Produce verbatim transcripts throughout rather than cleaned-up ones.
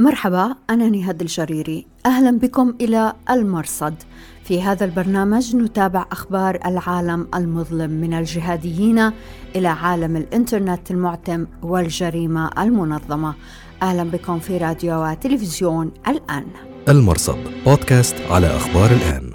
مرحبا، أنا نهاد الجريري. أهلا بكم إلى المرصد. في هذا البرنامج نتابع أخبار العالم المظلم من الجهاديين إلى عالم الإنترنت المعتم والجريمة المنظمة. أهلا بكم في راديو وتلفزيون الآن. المرصد بودكاست على أخبار الآن.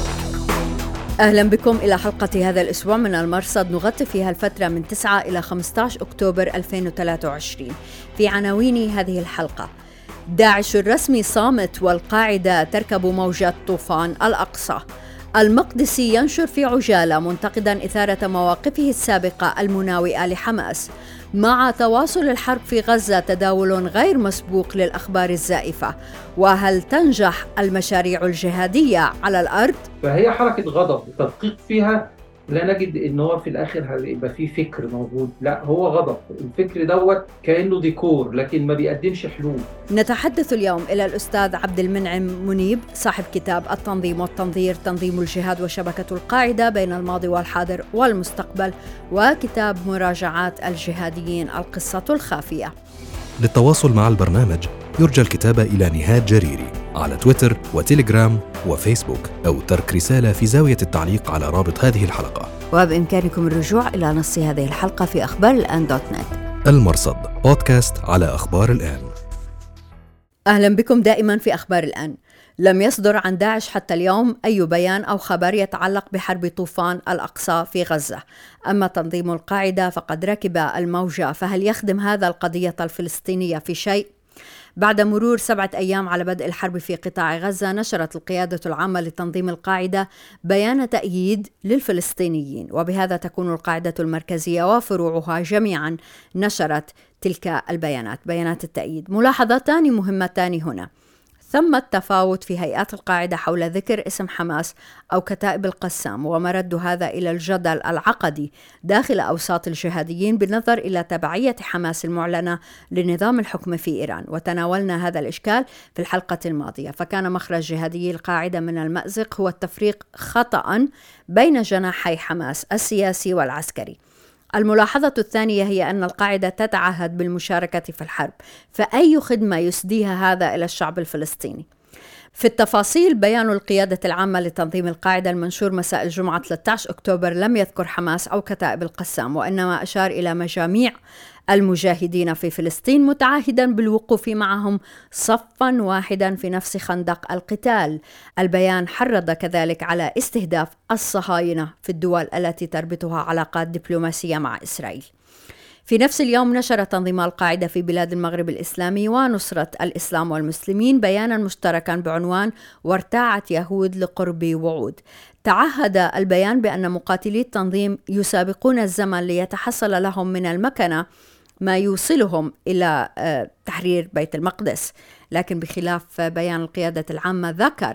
أهلا بكم إلى حلقة هذا الأسبوع من المرصد، نغطي فيها الفترة من تسعة إلى خمسة عشر أكتوبر ألفين وثلاثة وعشرين. في عناوين هذه الحلقة: داعش الرسمي صامت والقاعدة تركب موجة طوفان الأقصى. المقدسي ينشر في عجالة منتقدا إثارة مواقفه السابقة المناوئة لحماس. مع تواصل الحرب في غزة تداول غير مسبوق للأخبار الزائفة. وهل تنجح المشاريع الجهادية على الأرض؟ فهي حركة غضب تدقيق فيها لا نجد ان هو في الاخر هيبقى فيه فكر موجود، لا هو غضب. الفكر دوت كأنه ديكور لكن ما بيقدمش حلول. نتحدث اليوم إلى الأستاذ عبد المنعم منيب، صاحب كتاب التنظيم والتنظير، تنظيم الجهاد وشبكة القاعدة بين الماضي والحاضر والمستقبل، وكتاب مراجعات الجهاديين القصة الخافية. للتواصل مع البرنامج يرجى الكتابة إلى نهاد جريري على تويتر وتيليجرام وفيسبوك، أو ترك رسالة في زاوية التعليق على رابط هذه الحلقة. وبإمكانكم الرجوع إلى نص هذه الحلقة في أخبار الآن دوت نت. المرصد بودكاست على أخبار الآن. أهلا بكم دائما في أخبار الآن. لم يصدر عن داعش حتى اليوم أي بيان أو خبر يتعلق بحرب طوفان الأقصى في غزة. أما تنظيم القاعدة فقد ركب الموجة، فهل يخدم هذا القضية الفلسطينية في شيء؟ بعد مرور سبعة أيام على بدء الحرب في قطاع غزة، نشرت القيادة العامة لتنظيم القاعدة بيان تأييد للفلسطينيين، وبهذا تكون القاعدة المركزية وفروعها جميعا نشرت تلك البيانات، بيانات التأييد. ملاحظتان مهمتان هنا: ثم التفاوت في هيئات القاعدة حول ذكر اسم حماس أو كتائب القسام، ومرد هذا إلى الجدل العقدي داخل أوساط الجهاديين بالنظر إلى تبعية حماس المعلنة لنظام الحكم في إيران. وتناولنا هذا الإشكال في الحلقة الماضية، فكان مخرج جهادي القاعدة من المأزق هو التفريق خطأ بين جناحي حماس السياسي والعسكري. الملاحظة الثانية هي أن القاعدة تتعهد بالمشاركة في الحرب، فأي خدمة يسديها هذا إلى الشعب الفلسطيني؟ في التفاصيل، بيان القيادة العامة لتنظيم القاعدة المنشور مساء الجمعة ثلاثة عشر أكتوبر لم يذكر حماس أو كتائب القسام، وإنما أشار إلى مجاميع المجاهدين في فلسطين، متعهدا بالوقوف معهم صفا واحدا في نفس خندق القتال. البيان حرض كذلك على استهداف الصهاينة في الدول التي تربطها علاقات دبلوماسية مع إسرائيل. في نفس اليوم نشر تنظيم القاعدة في بلاد المغرب الإسلامي ونصرة الإسلام والمسلمين بيانا مشتركا بعنوان وارتاعت يهود لقرب وعود. تعهد البيان بأن مقاتلي التنظيم يسابقون الزمن ليتحصل لهم من المكنة ما يوصلهم إلى تحرير بيت المقدس، لكن بخلاف بيان القيادة العامة ذكر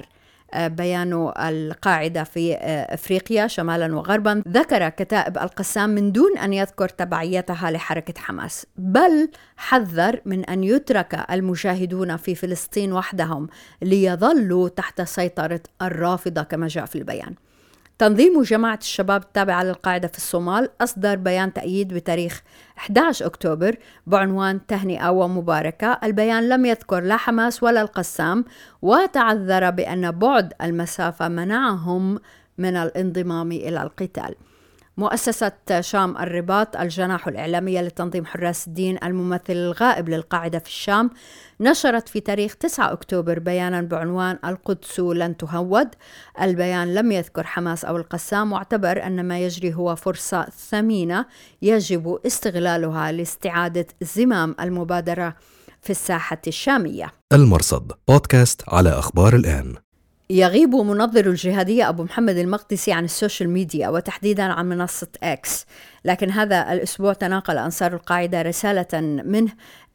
بيان القاعدة في أفريقيا شمالا وغربا، ذكر كتائب القسام من دون أن يذكر تبعيتها لحركة حماس، بل حذر من أن يترك المجاهدون في فلسطين وحدهم ليظلوا تحت سيطرة الرافضة كما جاء في البيان. تنظيم جماعة الشباب التابعة للقاعدة في الصومال أصدر بيان تأييد بتاريخ أحد عشر أكتوبر بعنوان تهنئة ومباركة. البيان لم يذكر لا حماس ولا القسام، وتعذر بأن بعد المسافة منعهم من الانضمام إلى القتال. مؤسسة شام الرباط، الجناح الإعلامية لتنظيم حراس الدين الممثل الغائب للقاعدة في الشام، نشرت في تاريخ تسعة أكتوبر بيانا بعنوان القدس لن تهود. البيان لم يذكر حماس أو القسام، واعتبر أن ما يجري هو فرصة ثمينة يجب استغلالها لاستعادة زمام المبادرة في الساحة الشامية. المرصد بودكاست على أخبار الآن. يغيب منظر الجهادية أبو محمد المقدسي عن السوشيال ميديا وتحديدا عن منصة إكس، لكن هذا الأسبوع تناقل أنصار القاعدة رسالة منه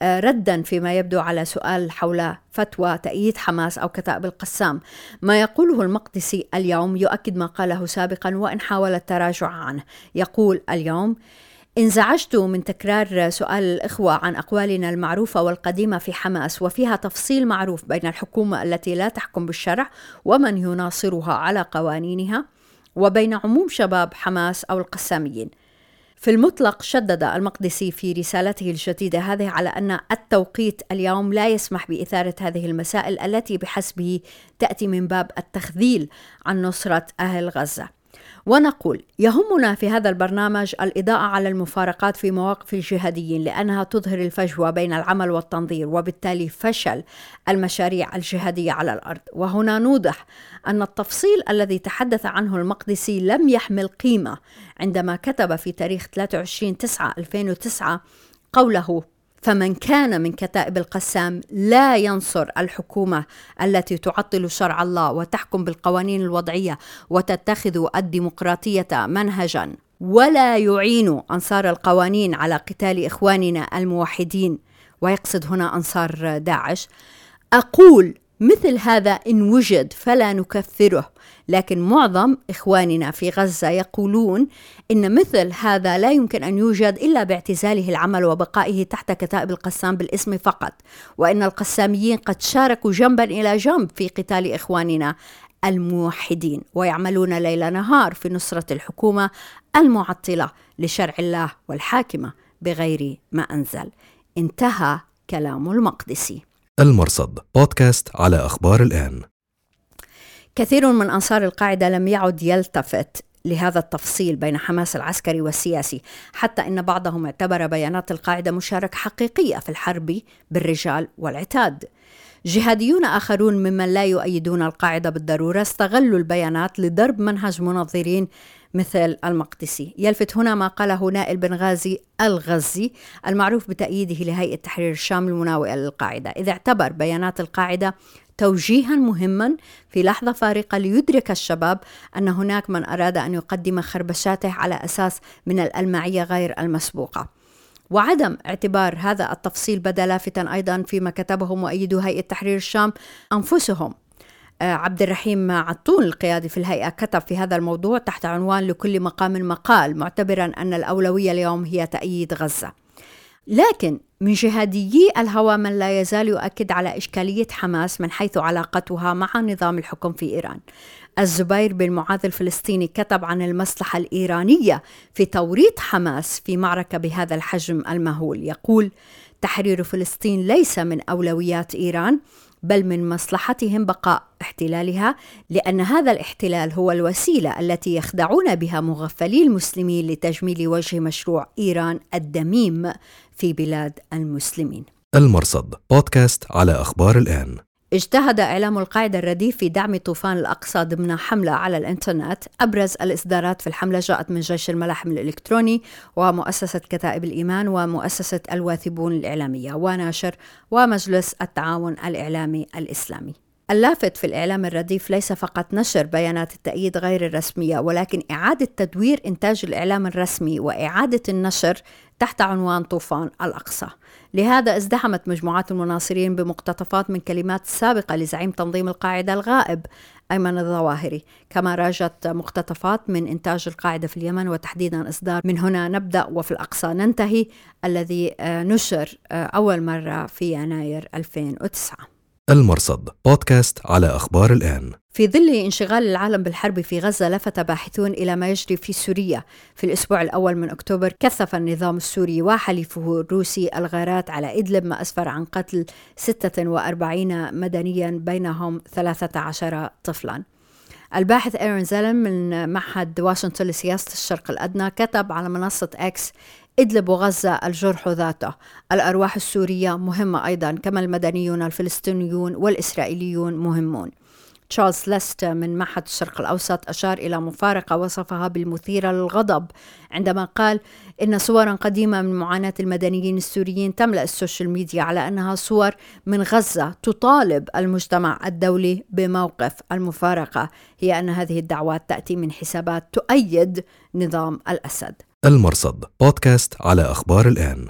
ردا فيما يبدو على سؤال حول فتوى تأييد حماس أو كتائب القسام. ما يقوله المقدسي اليوم يؤكد ما قاله سابقا وإن حاول التراجع عنه. يقول اليوم: انزعجت من تكرار سؤال الإخوة عن أقوالنا المعروفة والقديمة في حماس، وفيها تفصيل معروف بين الحكومة التي لا تحكم بالشرع ومن يناصرها على قوانينها، وبين عموم شباب حماس أو القساميين. في المطلق شدد المقدسي في رسالته الجديدة هذه على أن التوقيت اليوم لا يسمح بإثارة هذه المسائل التي بحسبه تأتي من باب التخذيل عن نصرة أهل غزة. ونقول يهمنا في هذا البرنامج الإضاءة على المفارقات في مواقف الجهاديين لأنها تظهر الفجوة بين العمل والتنظير وبالتالي فشل المشاريع الجهادية على الأرض. وهنا نوضح أن التفصيل الذي تحدث عنه المقدسي لم يحمل قيمة عندما كتب في تاريخ ثلاثة وعشرين تسعة ألفين وتسعة قوله: فمن كان من كتائب القسام لا ينصر الحكومة التي تعطل شرع الله وتحكم بالقوانين الوضعية وتتخذ الديمقراطية منهجا ولا يعين أنصار القوانين على قتال إخواننا الموحدين، ويقصد هنا أنصار داعش، أقول مثل هذا إن وجد فلا نكفره، لكن معظم إخواننا في غزة يقولون إن مثل هذا لا يمكن أن يوجد إلا باعتزاله العمل وبقائه تحت كتائب القسام بالاسم فقط، وإن القساميين قد شاركوا جنبا إلى جنب في قتال إخواننا الموحدين ويعملون ليل نهار في نصرة الحكومة المعطلة لشرع الله والحاكمة بغير ما أنزل. انتهى كلام المقدسي. المرصد بودكاست على أخبار الآن. كثير من أنصار القاعدة لم يعد يلتفت لهذا التفصيل بين حماس العسكري والسياسي، حتى إن بعضهم اعتبر بيانات القاعدة مشاركة حقيقية في الحرب بالرجال والعتاد. جهاديون آخرون ممن لا يؤيدون القاعدة بالضرورة استغلوا البيانات لضرب منهج منظرين مثل المقدسي. يلفت هنا ما قاله نائل بن غازي الغزي المعروف بتأييده لهيئة تحرير الشام المناوئة للقاعدة، إذا اعتبر بيانات القاعدة توجيها مهما في لحظة فارقة ليدرك الشباب أن هناك من أراد أن يقدم خربشاته على أساس من الألمعية غير المسبوقة. وعدم اعتبار هذا التفصيل بدا لافتا أيضا فيما كتبه مؤيدو هيئة تحرير الشام أنفسهم. عبد الرحيم عطون القيادي في الهيئة كتب في هذا الموضوع تحت عنوان لكل مقام مقال، معتبرا أن الأولوية اليوم هي تأييد غزة. لكن من جهاديي الهوى من لا يزال يؤكد على إشكالية حماس من حيث علاقتها مع نظام الحكم في إيران. الزبير بن معاذ الفلسطيني كتب عن المصلحة الإيرانية في توريط حماس في معركة بهذا الحجم المهول. يقول: تحرير فلسطين ليس من أولويات إيران، بل من مصلحتهم بقاء احتلالها، لأن هذا الاحتلال هو الوسيلة التي يخدعون بها مغفلي المسلمين لتجميل وجه مشروع إيران الدميم في بلاد المسلمين. المرصد بودكاست على أخبار الآن. اجتهد إعلام القاعدة الرديف في دعم طوفان الأقصى ضمن حملة على الإنترنت. أبرز الإصدارات في الحملة جاءت من جيش الملاحم الإلكتروني ومؤسسة كتائب الإيمان ومؤسسة الواثبون الإعلامية وناشر ومجلس التعاون الإعلامي الإسلامي. اللافت في الإعلام الرديف ليس فقط نشر بيانات التأييد غير الرسمية، ولكن إعادة تدوير إنتاج الإعلام الرسمي وإعادة النشر تحت عنوان طوفان الأقصى. لهذا ازدحمت مجموعات المناصرين بمقتطفات من كلمات سابقة لزعيم تنظيم القاعدة الغائب أيمن الظواهري، كما راجت مقتطفات من إنتاج القاعدة في اليمن، وتحديدا إصدار من هنا نبدأ وفي الأقصى ننتهي الذي نشر أول مرة في يناير ألفين وتسعة. المرصد بودكاست على أخبار الآن. في ظل انشغال العالم بالحرب في غزة، لفت باحثون إلى ما يجري في سوريا. في الأسبوع الأول من أكتوبر كثف النظام السوري وحليفه الروسي الغارات على إدلب، ما أسفر عن قتل ستة وأربعين مدنيا بينهم ثلاثة عشر طفلا. الباحث إيرون زيلن من معهد واشنطن لسياسة الشرق الأدنى كتب على منصة إكس: إدلب وغزة الجرح ذاته، الأرواح السورية مهمة أيضا، كما المدنيون الفلسطينيون والإسرائيليون مهمون. تشارلز ليست من معهد الشرق الأوسط أشار إلى مفارقة وصفها بالمثيرة للغضب عندما قال إن صورا قديمة من معاناة المدنيين السوريين تملأ السوشيال ميديا على أنها صور من غزة تطالب المجتمع الدولي بموقف. المفارقة هي أن هذه الدعوات تأتي من حسابات تؤيد نظام الأسد. المرصد بودكاست على أخبار الآن.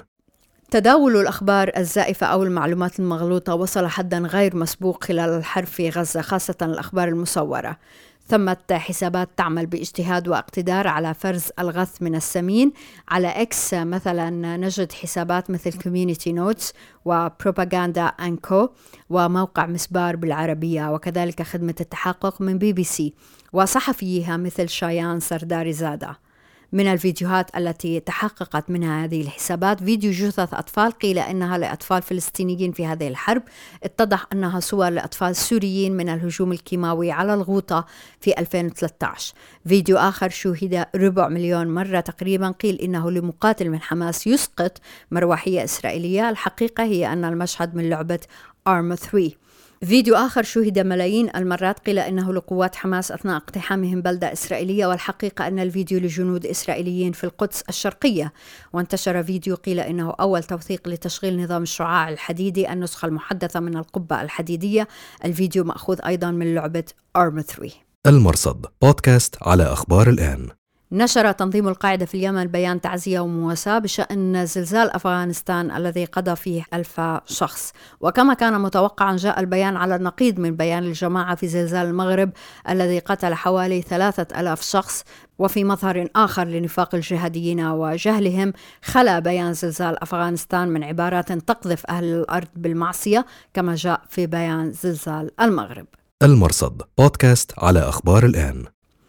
تداول الأخبار الزائفة أو المعلومات المغلوطة وصل حداً غير مسبوق خلال الحرب في غزة، خاصة الأخبار المصورة. ثمة حسابات تعمل باجتهاد واقتدار على فرز الغث من السمين. على إكس مثلا نجد حسابات مثل كوميونيتي نوتس وبروباغندا أنكو وموقع مسبار بالعربية، وكذلك خدمة التحقق من بي بي سي وصحفيها مثل شايان سرداري زادة. من الفيديوهات التي تحققت منها هذه الحسابات فيديو جثث أطفال قيل إنها لأطفال فلسطينيين في هذه الحرب، اتضح أنها صور لأطفال سوريين من الهجوم الكيماوي على الغوطة في ألفين وثلاثة عشر. فيديو آخر شوهد ربع مليون مرة تقريبا قيل إنه لمقاتل من حماس يسقط مروحية إسرائيلية. الحقيقة هي أن المشهد من لعبة آرم ثلاثة. فيديو آخر شوهد ملايين المرات قيل إنه لقوات حماس أثناء اقتحامهم بلدة إسرائيلية، والحقيقة أن الفيديو لجنود إسرائيليين في القدس الشرقية. وانتشر فيديو قيل إنه أول توثيق لتشغيل نظام الشعاع الحديدي، النسخة المحدثة من القبة الحديدية. الفيديو مأخوذ أيضا من لعبة آرم ثلاثة. المرصد بودكاست على أخبار الآن. نشر تنظيم القاعدة في اليمن بيان تعزية ومواساة بشأن زلزال أفغانستان الذي قضى فيه ألف شخص، وكما كان متوقعا جاء البيان على النقيض من بيان الجماعة في زلزال المغرب الذي قتل حوالي ثلاثة ألاف شخص. وفي مظهر آخر لنفاق الجهاديين وجهلهم، خلا بيان زلزال أفغانستان من عبارات تقذف أهل الأرض بالمعصية كما جاء في بيان زلزال المغرب. المرصد بودكاست على أخبار الآن.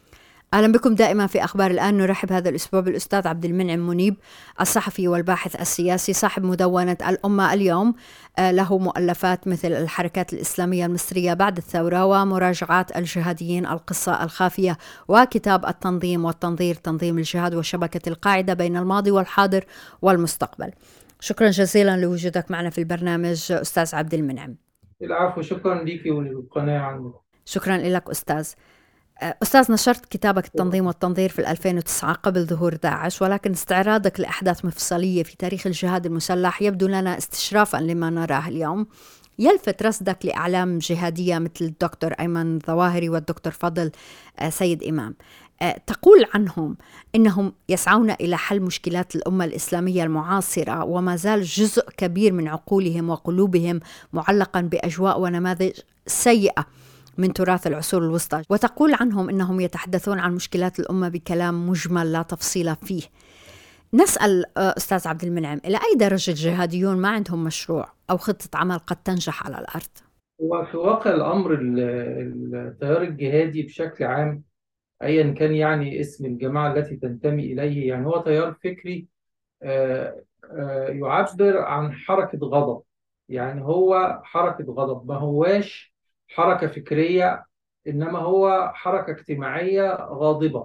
أهلا بكم دائما في أخبار الآن. نرحب هذا الأسبوع بالأستاذ عبد المنعم منيب، الصحفي والباحث السياسي، صاحب مدونة الأمة اليوم. له مؤلفات مثل الحركات الإسلامية المصرية بعد الثورة، ومراجعات الجهاديين القصة الخافية، وكتاب التنظيم والتنظير، تنظيم الجهاد وشبكة القاعدة بين الماضي والحاضر والمستقبل. شكرا جزيلا لوجودك معنا في البرنامج أستاذ عبد المنعم. العفو، شكرا لك وللقناة عنك. شكرا لك أستاذ. أستاذ، نشرت كتابك التنظيم والتنظير في ألفين وتسعة قبل ظهور داعش، ولكن استعراضك لأحداث مفصلية في تاريخ الجهاد المسلح يبدو لنا استشرافا لما نراه اليوم. يلفت رصدك لأعلام جهادية مثل الدكتور أيمن ظواهري والدكتور فضل سيد إمام، تقول عنهم إنهم يسعون إلى حل مشكلات الأمة الإسلامية المعاصرة، وما زال جزء كبير من عقولهم وقلوبهم معلقا بأجواء ونماذج سيئة من تراث العصور الوسطى، وتقول عنهم إنهم يتحدثون عن مشكلات الأمة بكلام مجمل لا تفصيل فيه. نسأل أستاذ عبد المنعم، إلى أي درجة الجهاديون ما عندهم مشروع أو خطة عمل قد تنجح على الأرض؟ وفي واقع الأمر التيار الجهادي بشكل عام، أيا كان يعني اسم الجماعة التي تنتمي إليه، يعني هو تيار فكري آه، آه، يعبر عن حركة غضب. يعني هو حركة غضب، ما هواش حركة فكرية، إنما هو حركة اجتماعية غاضبة.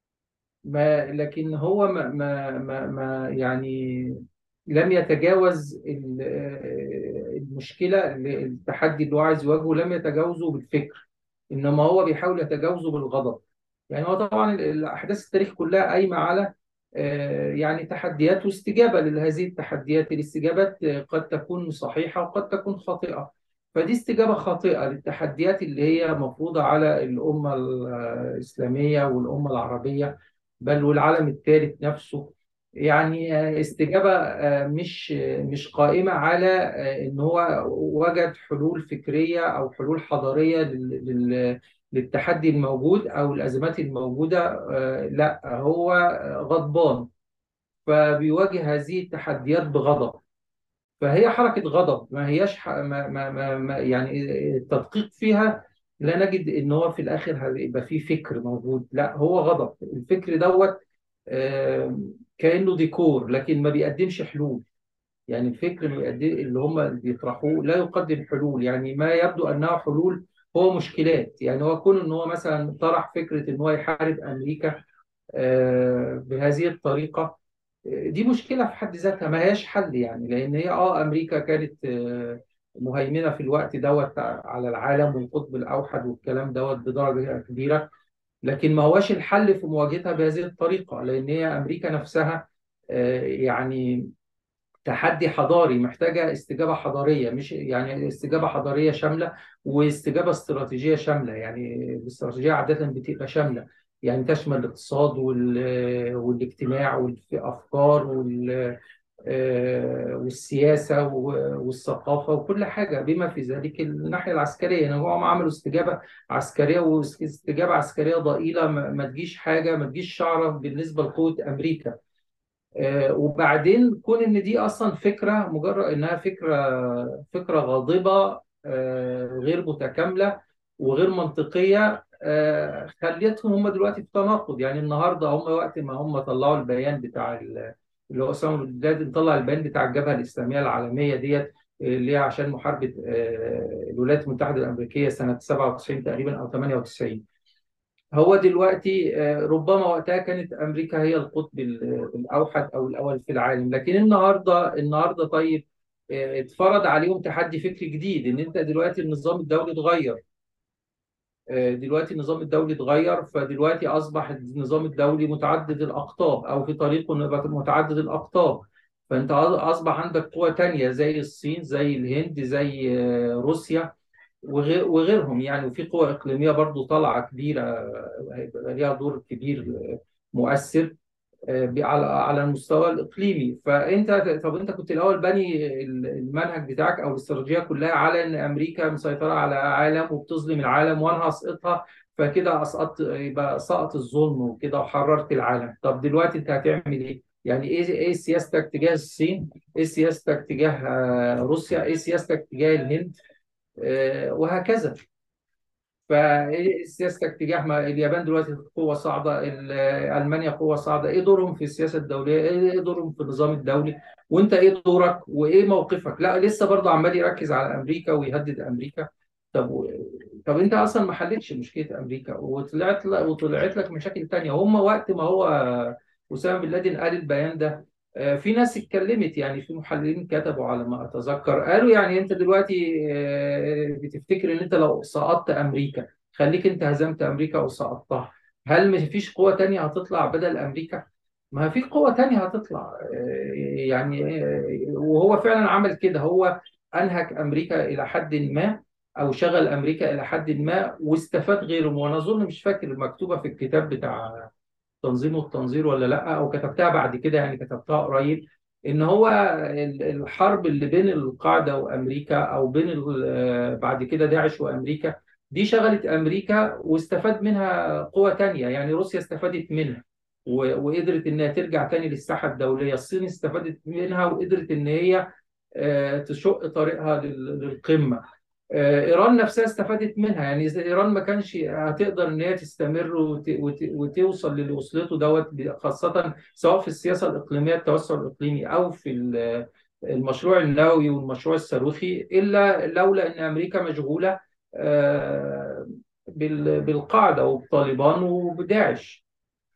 ما لكن هو ما, ما, ما, ما يعني لم يتجاوز ال- آه، المشكلة، التحدي اللي هو عايز يواجهه لم يتجاوزه بالفكر، إنما هو بيحاول يتجاوزه بالغضب. يعني هو طبعا الأحداث التاريخ كلها قايمة على آه، يعني تحديات واستجابة لهذه التحديات. الاستجابات آه، قد تكون صحيحة وقد تكون خاطئة. فدي استجابة خاطئة للتحديات اللي هي مفروضة على الأمة الإسلامية والأمة العربية، بل والعالم الثالث نفسه. يعني آه، استجابة آه، مش مش قائمة على آه، إن هو وجد حلول فكرية أو حلول حضارية لل- لل- للتحدي الموجود أو الأزمات الموجودة. آه، لا، هو غضبان، فبيواجه هذه التحديات بغضب. فهي حركة غضب، ما هياش ح... ما... ما... ما... ما يعني التدقيق فيها لا نجد إن هو في الآخر هيبقى فيه فكر موجود. لا، هو غضب. الفكر دوت آه، كأنه ديكور، لكن ما بيقدمش حلول. يعني الفكر اللي بيقدم- اللي هم بيطرحوه لا يقدم حلول. يعني ما يبدو أنها حلول هو مشكلات. يعني هو كون ان هو مثلا طرح فكره ان هو يحارب امريكا آه، بهذه الطريقه، آه، دي مشكله في حد ذاتها، ما هياش حل. يعني لان هي اه امريكا كانت آه، مهيمنه في الوقت دوت على العالم والقطب الاوحد والكلام دوت بدرجه كبيره، لكن ما هواش الحل في مواجهتها بهذه الطريقه. لان هي امريكا نفسها آه، يعني تحدي حضاري، محتاجة استجابة حضارية، مش يعني استجابة حضارية شاملة واستجابة استراتيجية شاملة. يعني الاستراتيجية عادة بتبقى شاملة، يعني تشمل الاقتصاد وال- والاجتماع والأفكار وال- آه، والسياسة والثقافة وكل حاجة، بما في ذلك الناحية العسكرية. يعني هم عملوا استجابة عسكرية، واستجابة عسكرية ضئيلة، ما ما تجيش حاجة، ما تجيش شعرة بالنسبة لقوة أمريكا. آه، وبعدين كون ان دي اصلا فكره، مجرد انها فكره فكره غاضبه، آه، غير متكامله وغير منطقيه، آه، خلتهم هم دلوقتي في تناقض. يعني النهارده هم وقت ما هم طلعوا البيان بتاع ال- اللي هو اسامه بن لادن طلع البيان بتاع الجبهه الاسلاميه العالميه ديت، اللي هي عشان محاربه آه، الولايات المتحده الامريكيه سنه سبعة وتسعين تقريبا او ثمانية وتسعين. هو دلوقتي آه، ربما وقتها كانت امريكا هي القطب ال- الاوحد او الاول في العالم، لكن النهارده النهارده طيب، آه، اتفرض عليهم تحدي فكري جديد، ان انت دلوقتي النظام الدولي اتغير. آه، دلوقتي النظام الدولي اتغير، فدلوقتي اصبح النظام الدولي متعدد الاقطاب او في طريقه انه يبقى متعدد الاقطاب. فانت اصبح عندك قوى تانية زي الصين، زي الهند، زي آه، روسيا وغير وغيرهم يعني. وفي قوى إقليمية برضو طالعة كبيرة، آه، هيبقى ليها دور كبير آه، مؤثر آه، ب- على على المستوى الإقليمي. فأنت طب أنت كنت الأول بني المنهج بتاعك أو الاستراتيجية كلها على إن أمريكا مسيطرة على العالم وبتظلم العالم وأنا هسقطها، فكده أسقطت، يبقى سقط الظلم وكده وحررت العالم. طب دلوقتي أنت هتعمل إيه؟ يعني إيه إيه سياستك تجاه الصين؟ إيه سياستك تجاه آه، روسيا؟ إيه سياستك تجاه الهند؟ آه، وهكذا. فسياستك تجاه ما- اليابان دلوقتي قوة صاعدة، ال- ألمانيا قوة صاعدة، إيه دورهم في السياسة الدولية؟ إيه دورهم في النظام الدولي؟ وأنت إيه دورك وإيه موقفك؟ لا لسه برضه عمال يركز على أمريكا ويهدد أمريكا. طب و... طب أنت أصلا ما حلتش مشكلة أمريكا، وطلعت ل... وطلعت لك مشاكل تانية. هم وقت ما هو أسامة بن لادن قال البيان ده، آه، في ناس اتكلمت، يعني في محللين كتبوا على ما أتذكر، قالوا يعني أنت دلوقتي آه، بتفتكر إن أنت لو سقطت أمريكا، خليك انت هزمت امريكا وسقطتها، هل ما فيش قوة تانية هتطلع بدل امريكا؟ ما في قوة تانية هتطلع. آه، يعني آه، وهو فعلا عمل كده. هو انهك امريكا الى حد ما، او شغل امريكا الى حد ما واستفاد غيرهم. وانا اظن مش فاكر مكتوبة في الكتاب بتاع تنظيم والتنظير ولا لا، او كتبتها بعد كده يعني، كتبتها قريب، ان هو ال- الحرب اللي بين القاعده وامريكا، او بين ال- آه، بعد كده داعش وامريكا، دي شغلت امريكا واستفاد منها قوى تانية. يعني روسيا استفادت منها و- وقدرت انها ترجع تاني للساحه الدوليه. الصين استفادت منها وقدرت ان هي آه، تشق طريقها لل- للقمه. آه، ايران نفسها استفادت منها. يعني إذا ايران ما كانش هتقدر ان هي تستمر وت... وت... وتوصل للي وصلته دوت، خاصه سواء في السياسه الاقليميه التوسع الاقليمي او في ال- المشروع النووي والمشروع الصاروخي، الا لولا ان امريكا مشغوله آه، بال... بالقاعده وبطالبان وبداعش.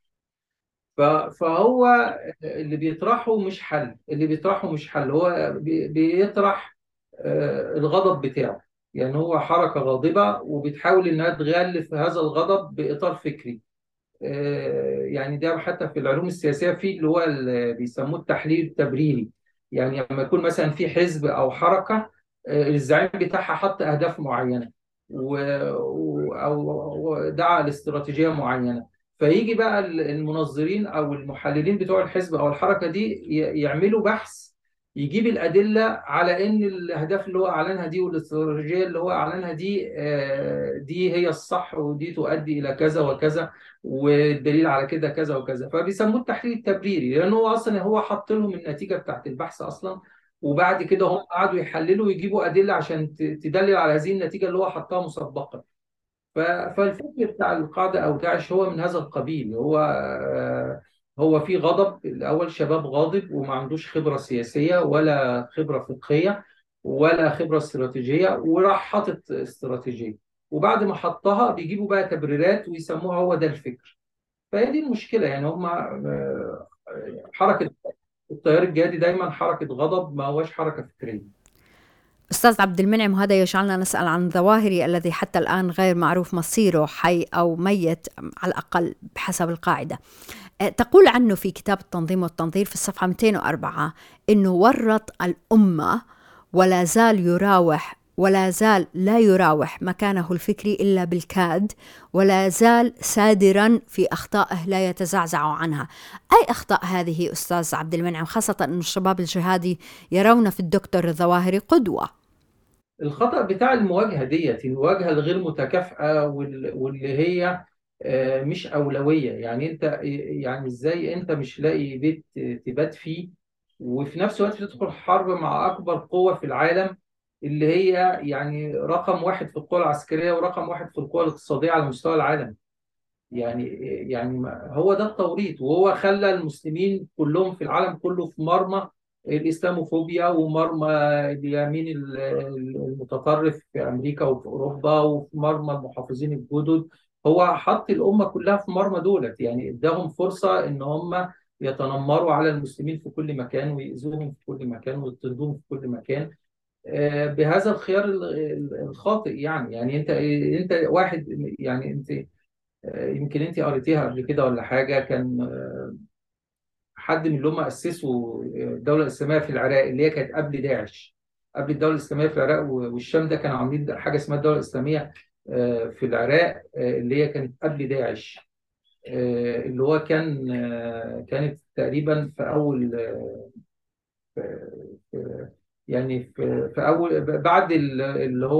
ف- فهو اللي بيطرحه مش حل، اللي بيطرحه مش حل، هو بي- بيطرح آه، الغضب بتاعه. يعني هو حركة غاضبة وبتحاول إنها تغلف هذا الغضب بإطار فكري. آه، يعني ده حتى في العلوم السياسية في اللي هو اللي بيسموه التحليل التبريري. يعني لما يكون مثلا في حزب أو حركة، آه، الزعيم بتاعها حط أهداف معينة و... و... أو دعا لاستراتيجية معينة، فيجي بقى المنظرين أو المحللين بتوع الحزب أو الحركة دي ي- يعملوا بحث، يجيب الأدلة على إن الأهداف اللي هو أعلنها دي والاستراتيجية اللي هو أعلنها دي، آه، دي هي الصح ودي تؤدي إلى كذا وكذا، والدليل على كده كذا وكذا. فبيسموه التحليل التبريري، لان هو اصلا هو حط لهم النتيجه بتاعت البحث اصلا، وبعد كده هم قعدوا يحللوا ويجيبوا ادله عشان ت- تدلل على هذه النتيجه اللي هو حطها مسبقا. ف- فالفكر بتاع القاعده او داعش هو من هذا القبيل. هو آه، هو في غضب الاول، شباب غاضب وما عندوش خبره سياسيه ولا خبره فقهيه ولا خبره استراتيجيه، وراح حاطط استراتيجيه، وبعد ما حطها بيجيبوا بقى تبريرات ويسموها هو ده الفكر. فهي دي المشكلة. يعني هم آه، حركة التيار الجهادي دايما حركة غضب، ما هوش حركة فكرية. أستاذ عبد المنعم، وهذا يجعلنا نسأل عن الظواهري الذي حتى الآن غير معروف مصيره، حي أو ميت على الأقل بحسب القاعدة. أه، تقول عنه في كتاب التنظيم والتنظير في الصفحة مئتين وأربعة إنه ورط الأمة ولا زال يراوح ولا زال لا يراوح مكانه الفكري إلا بالكاد، ولا زال سادرا في أخطائه لا يتزعزع عنها. أي أخطاء هذه أستاذ عبد المنعم، خاصة أن الشباب الجهادي يرون في الدكتور الظواهري قدوة؟ الخطأ بتاع المواجهة ديت، المواجهة الغير متكافئة وال- واللي هي آه، مش أولوية. يعني أنت يعني إزاي أنت مش لاقي بيت تبات فيه، وفي نفس الوقت تدخل حرب مع أكبر قوة في العالم، اللي هي يعني رقم واحد في القوى العسكرية ورقم واحد في القوى الاقتصادية على مستوى العالم. يعني يعني ما- هو ده التوريط، وهو خلى المسلمين كلهم في العالم كله في مرمى الإسلاموفوبيا ومرمى اليمين ال- المتطرف في أمريكا وفي أوروبا وفي مرمى المحافظين الجدد. هو حط الأمة كلها في مرمى دولت، يعني اداهم فرصة إن هم يتنمروا على المسلمين في كل مكان ويؤذوهم في كل مكان ويضطهدوهم في كل مكان، آه، بهذا الخيار ال- ال- الخاطئ. يعني يعني انت انت واحد، يعني انت يمكن انت قريتيها قبل كده ولا حاجه، كان حد من اللي هم اسسوا الدوله الاسلاميه في العراق اللي هي كانت قبل داعش، قبل الدوله الاسلاميه في العراق والشام، ده كانوا عاملين حاجه اسمها الدوله الاسلاميه آه، في العراق، آه، اللي هي كانت قبل داعش، آه، اللي هو كان آه، كانت تقريبا في اول آه، في- يعني في في اول بعد ال- اللي هو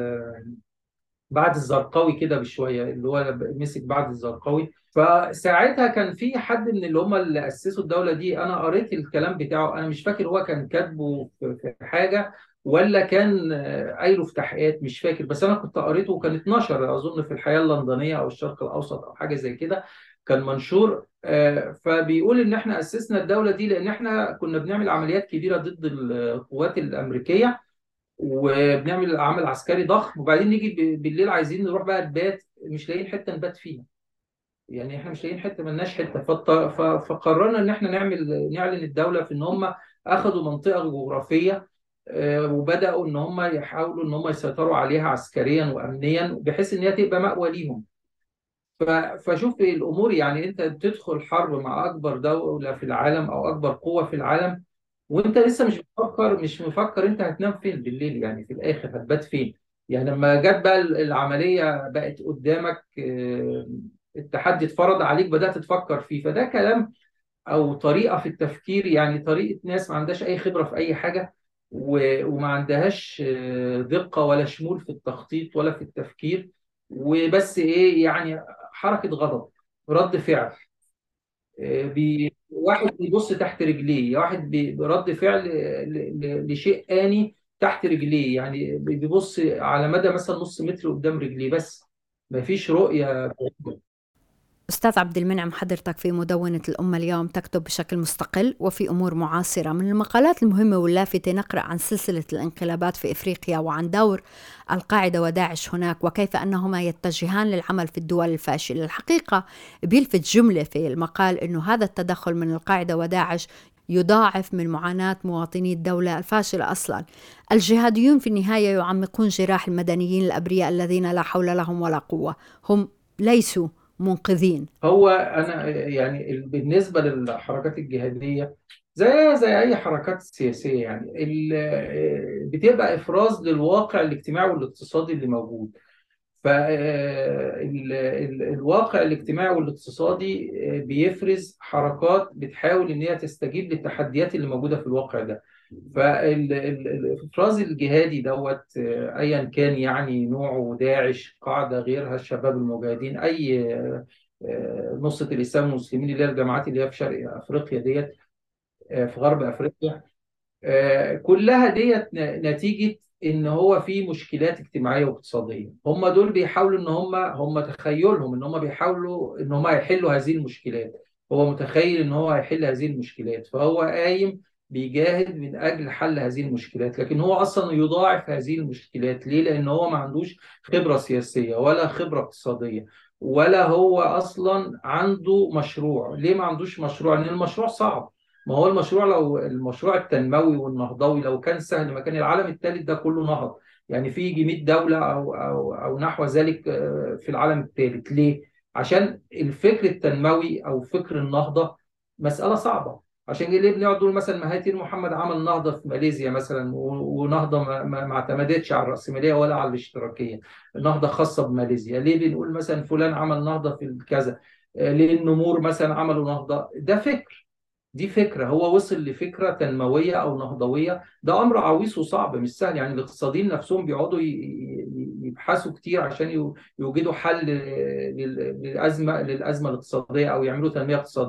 بعد الزرقاوي كده بشويه، اللي هو مسك بعد الزرقاوي. فساعتها كان في حد من اللي هم اللي اسسوا الدوله دي، انا قريت الكلام بتاعه، انا مش فاكر هو كان كاتبه في في حاجه ولا كان آه، قايله في تحقيقات، مش فاكر، بس انا كنت قريته وكان اتنشر اظن في الحياه اللندنيه او الشرق الاوسط او حاجه زي كده، كان منشور. آه، فبيقول ان احنا اسسنا الدوله دي لان احنا كنا بنعمل عمليات كبيره ضد القوات الامريكيه، وبنعمل عمل عسكري ضخم، وبعدين نيجي ب- بالليل عايزين نروح بقى نبات، مش لاقيين حته نبات فيها. يعني احنا مش لاقيين حته، ملناش حته، فط- ف- فقررنا ان احنا نعمل نعلن الدوله في ان هم اخذوا منطقه جغرافيه، آه، وبداوا ان هم يحاولوا ان هم يسيطروا عليها عسكريا وامنيا بحيث ان هي تبقى مأوى ليهم. ف- فشوف الامور، يعني انت تدخل حرب مع اكبر دوله في العالم او اكبر قوه في العالم، وانت لسه مش مفكر مش مفكر انت هتنام فين بالليل، يعني في الاخر هتبات فين. يعني لما جت بقى العمليه بقت قدامك، آه، التحدي اتفرض عليك، بدات تفكر فيه. فده كلام او طريقه في التفكير، يعني طريقه ناس ما عندهاش اي خبره في اي حاجه، و- وما عندهاش آه، دقه ولا شمول في التخطيط ولا في التفكير، وبس ايه يعني، حركه غضب، رد فعل، آه، بي واحد بيبص تحت رجليه، واحد بي- برد فعل ل- ل- لشيء آني تحت رجليه، يعني بيبص على مدى مثلا نص متر قدام رجليه بس، مفيش رؤية. أستاذ عبد المنعم، حضرتك في مدونة الأمة اليوم تكتب بشكل مستقل وفي أمور معاصرة. من المقالات المهمة واللافتة نقرأ عن سلسلة الانقلابات في إفريقيا وعن دور القاعدة وداعش هناك، وكيف أنهما يتجهان للعمل في الدول الفاشلة. الحقيقة بيلفت جملة في المقال أنه هذا التدخل من القاعدة وداعش يضاعف من معاناة مواطني الدولة الفاشلة أصلا. الجهاديون في النهاية يعمقون جراح المدنيين الأبرياء الذين لا حول لهم ولا قوة، هم ليسوا منقذين. هو أنا يعني ال- بالنسبة للحركات الجهادية، زي زي أي حركات سياسية، يعني ال- بتبقى إفراز للواقع الاجتماعي والاقتصادي اللي موجود. فالواقع الاجتماعي والاقتصادي آه، بيفرز حركات بتحاول ان هي تستجيب للتحديات اللي موجوده في الواقع ده. فالافراز الجهادي دوت، آه، ايا كان يعني نوعه، داعش، قاعده، غيرها، الشباب المجاهدين، اي آه، آه، نصرة الاسلام والمسلمين اللي هي الجماعات اللي هي في شرق افريقيا ديت، آه، في غرب افريقيا، آه، كلها ديت ن- نتيجة إن هو في مشكلات اجتماعية واقتصادية. هم دول بيحاولوا إن هم هم تخيلهم إن هم بيحاولوا إن هم يحلوا هذه المشكلات. هو متخيل إن هو هيحل هذه المشكلات، فهو قايم بيجاهد من أجل حل هذه المشكلات، لكن هو أصلا يضاعف هذه المشكلات. ليه؟ لأن هو ما عندوش خبرة سياسية ولا خبرة اقتصادية، ولا هو أصلا عنده مشروع. ليه ما عندوش مشروع؟ لأن المشروع صعب. ما هو المشروع، لو المشروع التنموي والنهضوي لو كان سهل، ما كان العالم الثالث ده كله نهض. يعني في يجي مية دولة أو أو أو نحو ذلك آه، في العالم الثالث. ليه؟ عشان الفكر التنموي أو فكر النهضة مسألة صعبة. عشان كده ليه بنقعد نقول مثلا مهاتير محمد عمل نهضة في ماليزيا مثلا، و- ونهضة ما ما- ما اعتمدتش على الرأسمالية ولا على الاشتراكية، نهضة خاصة بماليزيا. ليه بنقول مثلا فلان عمل نهضة في كذا؟ آه، ليه النمور مثلا عملوا نهضة؟ ده فكر، دي فكرة، هو وصل لفكرة تنموية أو نهضوية. ده أمر عويص وصعب، مش سهل. يعني الاقتصاديين نفسهم بيقعدوا ي- ي- يبحثوا كتير عشان يو- يوجدوا حل لل- للأزمة للأزمة الاقتصادية، أو يعملوا تنمية اقتصادية.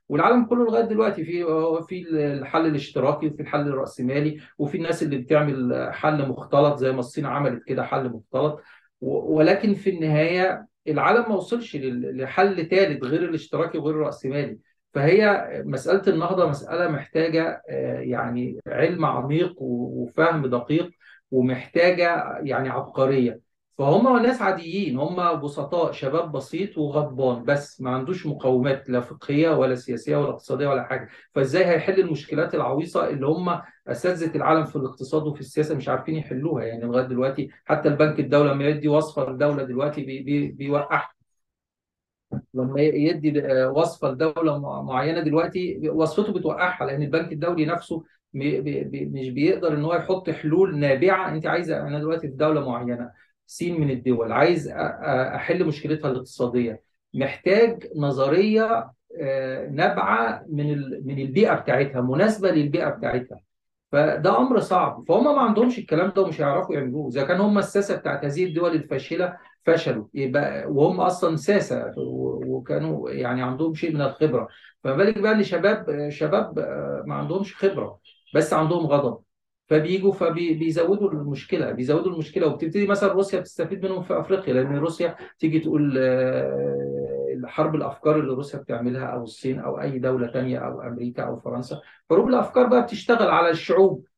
والعالم كله لغايه دلوقتي في في الحل الاشتراكي وفي الحل الرأسمالي وفي الناس اللي بتعمل حل مختلط زي ما الصين عملت كده حل مختلط. و- ولكن في النهايه العالم ما وصلش لل- لحل ثالث غير الاشتراكي وغير الرأسمالي. فهي مسألة النهضة مسألة محتاجة آه، يعني علم عميق و- وفهم دقيق، ومحتاجة يعني عبقرية. فهم ناس عاديين، هم بسطاء، شباب بسيط وغضبان بس ما عندوش مقومات لا فقهية ولا سياسية ولا اقتصادية ولا حاجة. فازاي هيحل المشكلات العويصة اللي هم أساتذة العالم في الاقتصاد وفي السياسة مش عارفين يحلوها؟ يعني لغاية دلوقتي حتى البنك الدولة لما يدي وصفة للدولة دلوقتي بي بي بيوقعها. لما يدي وصفة لدولة مع- معينة دلوقتي وصفته بتوقعها، لأن البنك الدولي نفسه م- بي- بي- مش بيقدر ان هو يحط حلول نابعه. انت عايزه، انا دلوقتي في دوله معينه، سين من الدول، عايز أ- أ- احل مشكلتها الاقتصاديه، محتاج نظريه آه، نابعه من ال- من البيئه بتاعتها، مناسبه للبيئه بتاعتها. فده امر صعب، فهم ما عندهمش الكلام ده ومش هيعرفوا يعملوه. اذا كان هم الساسه بتاعت هذه الدول الفاشله فشلوا، يبقى وهم اصلا ساسه و- وكانوا يعني عندهم شيء من الخبره، فما بالك بقى ان شباب شباب آه، ما عندهمش خبره بس عندهم غضب. فبيجوا فبيزودوا المشكله، بيزودوا المشكله، وبتبتدي مثلا روسيا بتستفيد منهم في افريقيا، لان روسيا تيجي تقول آه، حرب الافكار اللي روسيا بتعملها او الصين او اي دوله تانية او امريكا او فرنسا، حروب الافكار بقى بتشتغل على الشعوب.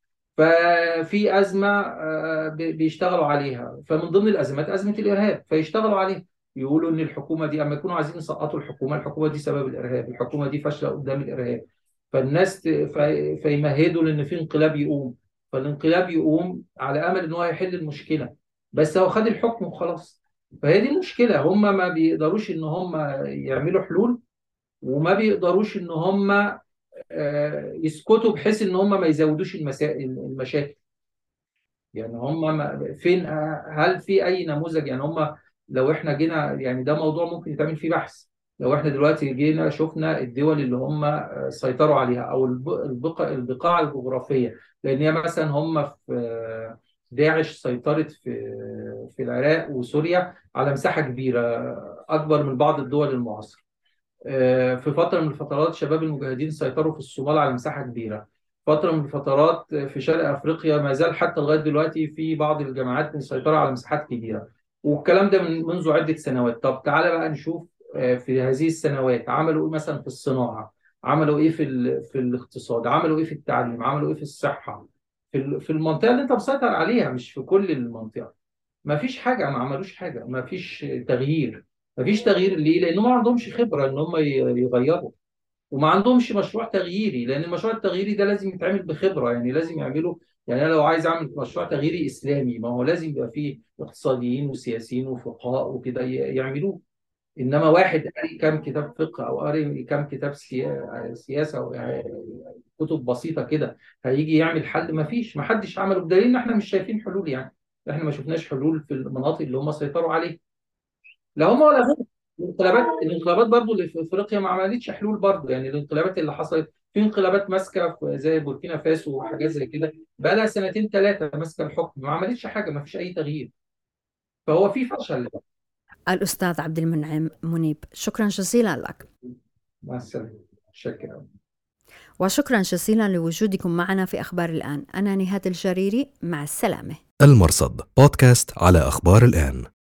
ففي ازمه آه، بي- بيشتغلوا عليها، فمن ضمن الازمات ازمه الارهاب فيشتغلوا عليها. يقولوا ان الحكومه دي اما يكونوا عايزين يسقطوا الحكومه، الحكومه دي سبب الارهاب، الحكومه دي فاشله قدام الارهاب. فالناس ت- في- فيمهدوا لان في انقلاب يقوم. فالانقلاب يقوم على امل ان هو يحل المشكله، بس هو خد الحكم وخلاص. فهي دي المشكله، هم ما بيقدروش ان هم يعملوا حلول، وما بيقدروش ان هم آه، يسكتوا بحيث ان هم ما يزودوش المسائل المشاكل. يعني هم ما- فين آه، هل في اي نموذج؟ يعني هم لو احنا جينا، يعني ده موضوع ممكن يتعمل فيه بحث. لو احنا دلوقتي جينا شفنا الدول اللي هم آه، سيطروا عليها، او الب- البقع البقاع الجغرافيه، لان هي مثلا هم في آه، داعش سيطرت في في العراق وسوريا على مساحه كبيره، اكبر من بعض الدول المعاصره. آه، في فترة من الفترات شباب المجاهدين سيطروا في الصومال على مساحة كبيرة. فترة من الفترات آه، في شرق أفريقيا ما زال حتى لغاية دلوقتي في بعض الجماعات مسيطرة على مساحات كبيرة. والكلام ده من منذ عدة سنوات. طب تعالى بقى نشوف آه، في هذه السنوات عملوا إيه مثلا في الصناعة، عملوا إيه في ال- في الاقتصاد، عملوا إيه في التعليم، عملوا إيه في الصحة، في ال- في المنطقة اللي أنت مسيطر عليها، مش في كل المنطقة. ما فيش حاجة، ما عملوش حاجة، ما فيش تغيير. ما فيش تغيير ليه؟ لأنهم ما عندهمش خبرة إن هم ي- يغيروا، وما عندهمش مشروع تغييري، لأن المشروع التغييري ده لازم يتعمل بخبرة، يعني لازم يعملوا. يعني أنا لو عايز أعمل مشروع تغييري إسلامي، ما هو لازم يبقى فيه اقتصاديين وسياسيين وفقهاء وكده ي- يعملوه. إنما واحد قاري كام كتاب فقه أو قاري كام كتاب سيا- سياسة أو يعني كتب بسيطة كده هيجي يعمل حل؟ ما فيش، ما حدش عمله، بدليل إن إحنا مش شايفين حلول. يعني إحنا ما شفناش حلول في المناطق اللي هم سيطروا عليها، لا هم ولا هم. الانقلابات الانقلابات برضو اللي في افريقيا ما عملتش حلول برضو. يعني الانقلابات اللي حصلت، في انقلابات ماسكه في- زي بوركينا فاسو وحاجات زي كده، بقى لها سنتين ثلاثه ماسكه الحكم، ما عملتش حاجه، ما فيش اي تغيير. فهو في فشل. الأستاذ عبد المنعم منيب، شكرا جزيلا لك. مع السلامه، شكرا. وشكرا جزيلا لوجودكم معنا في أخبار الآن. أنا نهاد الجريري، مع السلامة. المرصد بودكاست على أخبار الآن.